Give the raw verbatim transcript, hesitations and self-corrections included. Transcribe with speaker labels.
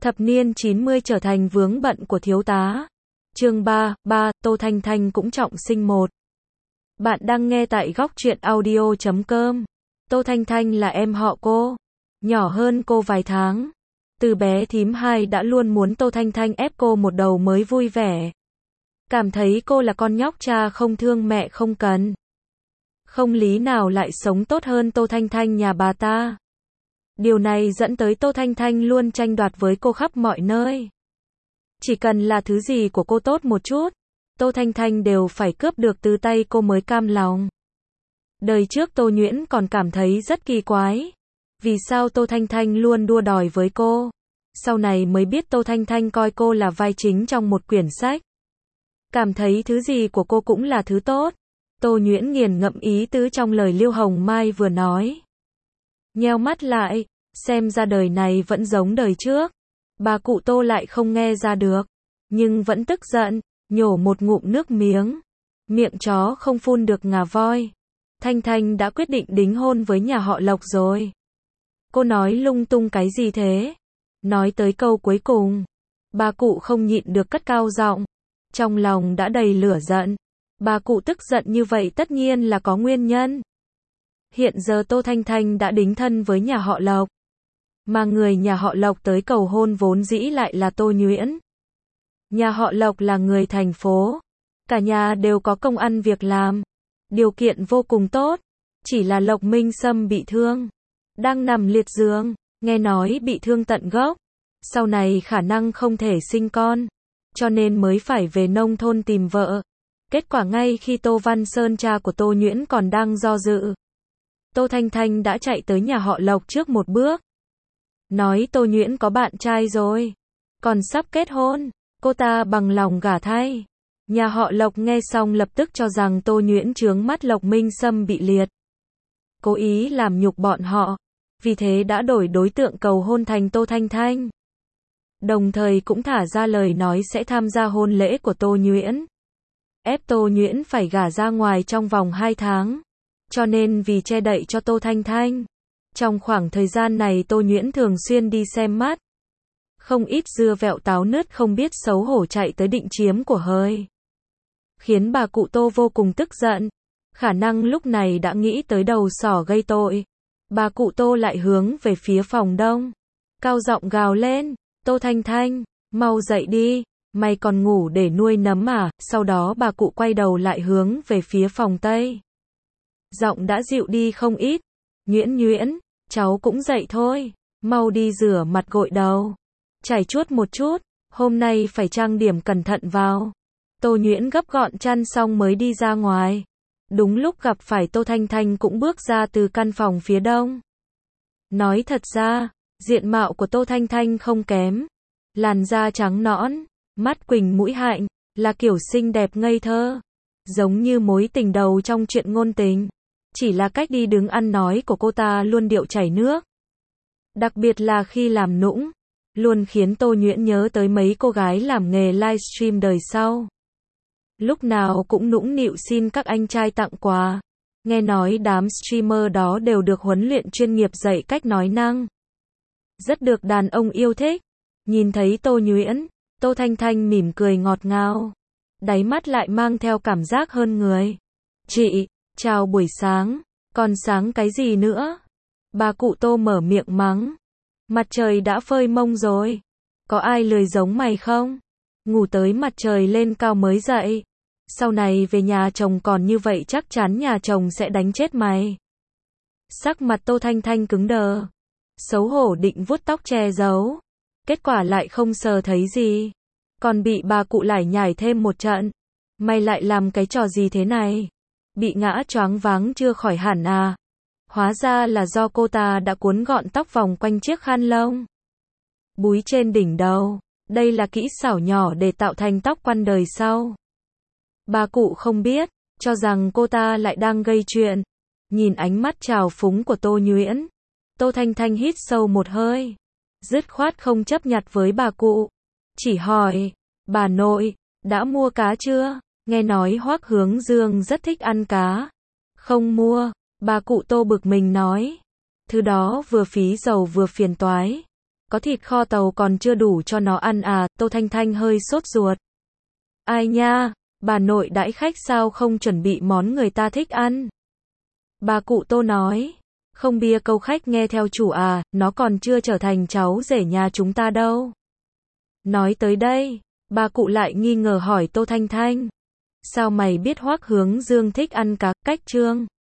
Speaker 1: Thập niên chín mươi trở thành vướng bận của thiếu tá. Chương ba, ba, Tô Thanh Thanh cũng trọng sinh một. Bạn đang nghe tại góc truyện audio chấm com. Tô Thanh Thanh là em họ cô, nhỏ hơn cô vài tháng. Từ bé thím hai đã luôn muốn Tô Thanh Thanh ép cô một đầu mới vui vẻ. Cảm thấy cô là con nhóc cha không thương mẹ không cần. Không lý nào lại sống tốt hơn Tô Thanh Thanh nhà bà ta. Điều này dẫn tới Tô Thanh Thanh luôn tranh đoạt với cô khắp mọi nơi. Chỉ cần là thứ gì của cô tốt một chút, Tô Thanh Thanh đều phải cướp được từ tay cô mới cam lòng. Đời trước Tô Nhuyễn còn cảm thấy rất kỳ quái. Vì sao Tô Thanh Thanh luôn đua đòi với cô? Sau này mới biết Tô Thanh Thanh coi cô là vai chính trong một quyển sách. Cảm thấy thứ gì của cô cũng là thứ tốt. Tô Nhuyễn nghiền ngẫm ý tứ trong lời Liêu Hồng Mai vừa nói. Nheo mắt lại, xem ra đời này vẫn giống đời trước. Bà cụ Tô lại không nghe ra được, nhưng vẫn tức giận, nhổ một ngụm nước miếng. Miệng chó không phun được ngà voi. Thanh Thanh đã quyết định đính hôn với nhà họ Lộc rồi. Cô nói lung tung cái gì thế? Nói tới câu cuối cùng, bà cụ không nhịn được cất cao giọng. Trong lòng đã đầy lửa giận. Bà cụ tức giận như vậy tất nhiên là có nguyên nhân. Hiện giờ Tô Thanh Thanh đã đính thân với nhà họ Lộc. Mà người nhà họ Lộc tới cầu hôn vốn dĩ lại là Tô Nhuyễn. Nhà họ Lộc là người thành phố. Cả nhà đều có công ăn việc làm. Điều kiện vô cùng tốt. Chỉ là Lộc Minh Sâm bị thương. Đang nằm liệt giường. Nghe nói bị thương tận gốc. Sau này khả năng không thể sinh con. Cho nên mới phải về nông thôn tìm vợ. Kết quả ngay khi Tô Văn Sơn cha của Tô Nhuyễn còn đang do dự, Tô Thanh Thanh đã chạy tới nhà họ Lộc trước một bước. Nói Tô Nhuyễn có bạn trai rồi. Còn sắp kết hôn. Cô ta bằng lòng gả thay. Nhà họ Lộc nghe xong lập tức cho rằng Tô Nhuyễn chướng mắt Lộc Minh Sâm bị liệt. Cố ý làm nhục bọn họ. Vì thế đã đổi đối tượng cầu hôn thành Tô Thanh Thanh. Đồng thời cũng thả ra lời nói sẽ tham gia hôn lễ của Tô Nhuyễn. Ép Tô Nhuyễn phải gả ra ngoài trong vòng hai tháng. Cho nên vì che đậy cho Tô Thanh Thanh, trong khoảng thời gian này Tô Nhuyễn thường xuyên đi xem mắt. Không ít dưa vẹo táo nứt không biết xấu hổ chạy tới định chiếm của hời. Khiến bà cụ Tô vô cùng tức giận. Khả năng lúc này đã nghĩ tới đầu sỏ gây tội. Bà cụ Tô lại hướng về phía phòng đông. Cao giọng gào lên. Tô Thanh Thanh, mau dậy đi. Mày còn ngủ để nuôi nấm à? Sau đó bà cụ quay đầu lại hướng về phía phòng Tây. Giọng đã dịu đi không ít. Nhuyễn Nhuyễn, cháu cũng dậy thôi. Mau đi rửa mặt gội đầu. Chải chuốt một chút. Hôm nay phải trang điểm cẩn thận vào. Tô Nhuyễn gấp gọn chăn xong mới đi ra ngoài. Đúng lúc gặp phải Tô Thanh Thanh cũng bước ra từ căn phòng phía đông. Nói thật ra, diện mạo của Tô Thanh Thanh không kém. Làn da trắng nõn. Mắt quỳnh mũi hạnh, là kiểu xinh đẹp ngây thơ. Giống như mối tình đầu trong chuyện ngôn tình. Chỉ là cách đi đứng ăn nói của cô ta luôn điệu chảy nước. Đặc biệt là khi làm nũng, luôn khiến Tô Nhuyễn nhớ tới mấy cô gái làm nghề livestream đời sau. Lúc nào cũng nũng nịu xin các anh trai tặng quà. Nghe nói đám streamer đó đều được huấn luyện chuyên nghiệp dạy cách nói năng. Rất được đàn ông yêu thích. Nhìn thấy Tô Nhuyễn, Tô Thanh Thanh mỉm cười ngọt ngào. Đáy mắt lại mang theo cảm giác hơn người. Chị, chào buổi sáng. Còn sáng cái gì nữa? Bà cụ Tô mở miệng mắng. Mặt trời đã phơi mông rồi. Có ai lười giống mày không? Ngủ tới mặt trời lên cao mới dậy. Sau này về nhà chồng còn như vậy chắc chắn nhà chồng sẽ đánh chết mày. Sắc mặt Tô Thanh Thanh cứng đờ. Xấu hổ định vuốt tóc che giấu. Kết quả lại không sờ thấy gì. Còn bị bà cụ lải nhải thêm một trận. Mày lại làm cái trò gì thế này? Bị ngã choáng váng chưa khỏi hẳn à? Hóa ra là do cô ta đã cuốn gọn tóc vòng quanh chiếc khăn lông. Búi trên đỉnh đầu. Đây là kỹ xảo nhỏ để tạo thành tóc quăn đời sau. Bà cụ không biết, cho rằng cô ta lại đang gây chuyện. Nhìn ánh mắt trào phúng của Tô Nhuyễn. Tô Thanh Thanh hít sâu một hơi. Dứt khoát không chấp nhặt với bà cụ. Chỉ hỏi, bà nội, đã mua cá chưa? Nghe nói Hoắc Hướng Dương rất thích ăn cá. Không mua, bà cụ Tô bực mình nói. Thứ đó vừa phí dầu vừa phiền toái. có thịt kho tàu còn chưa đủ cho nó ăn à, Tô Thanh Thanh hơi sốt ruột. Ai nha, bà nội đãi khách sao không chuẩn bị món người ta thích ăn? Bà cụ Tô nói, không bia câu khách nghe theo chủ à, nó còn chưa trở thành cháu rể nhà chúng ta đâu. Nói tới đây, bà cụ lại nghi ngờ hỏi Tô Thanh Thanh, sao mày biết Hoắc Hướng Dương thích ăn cá, cách trương?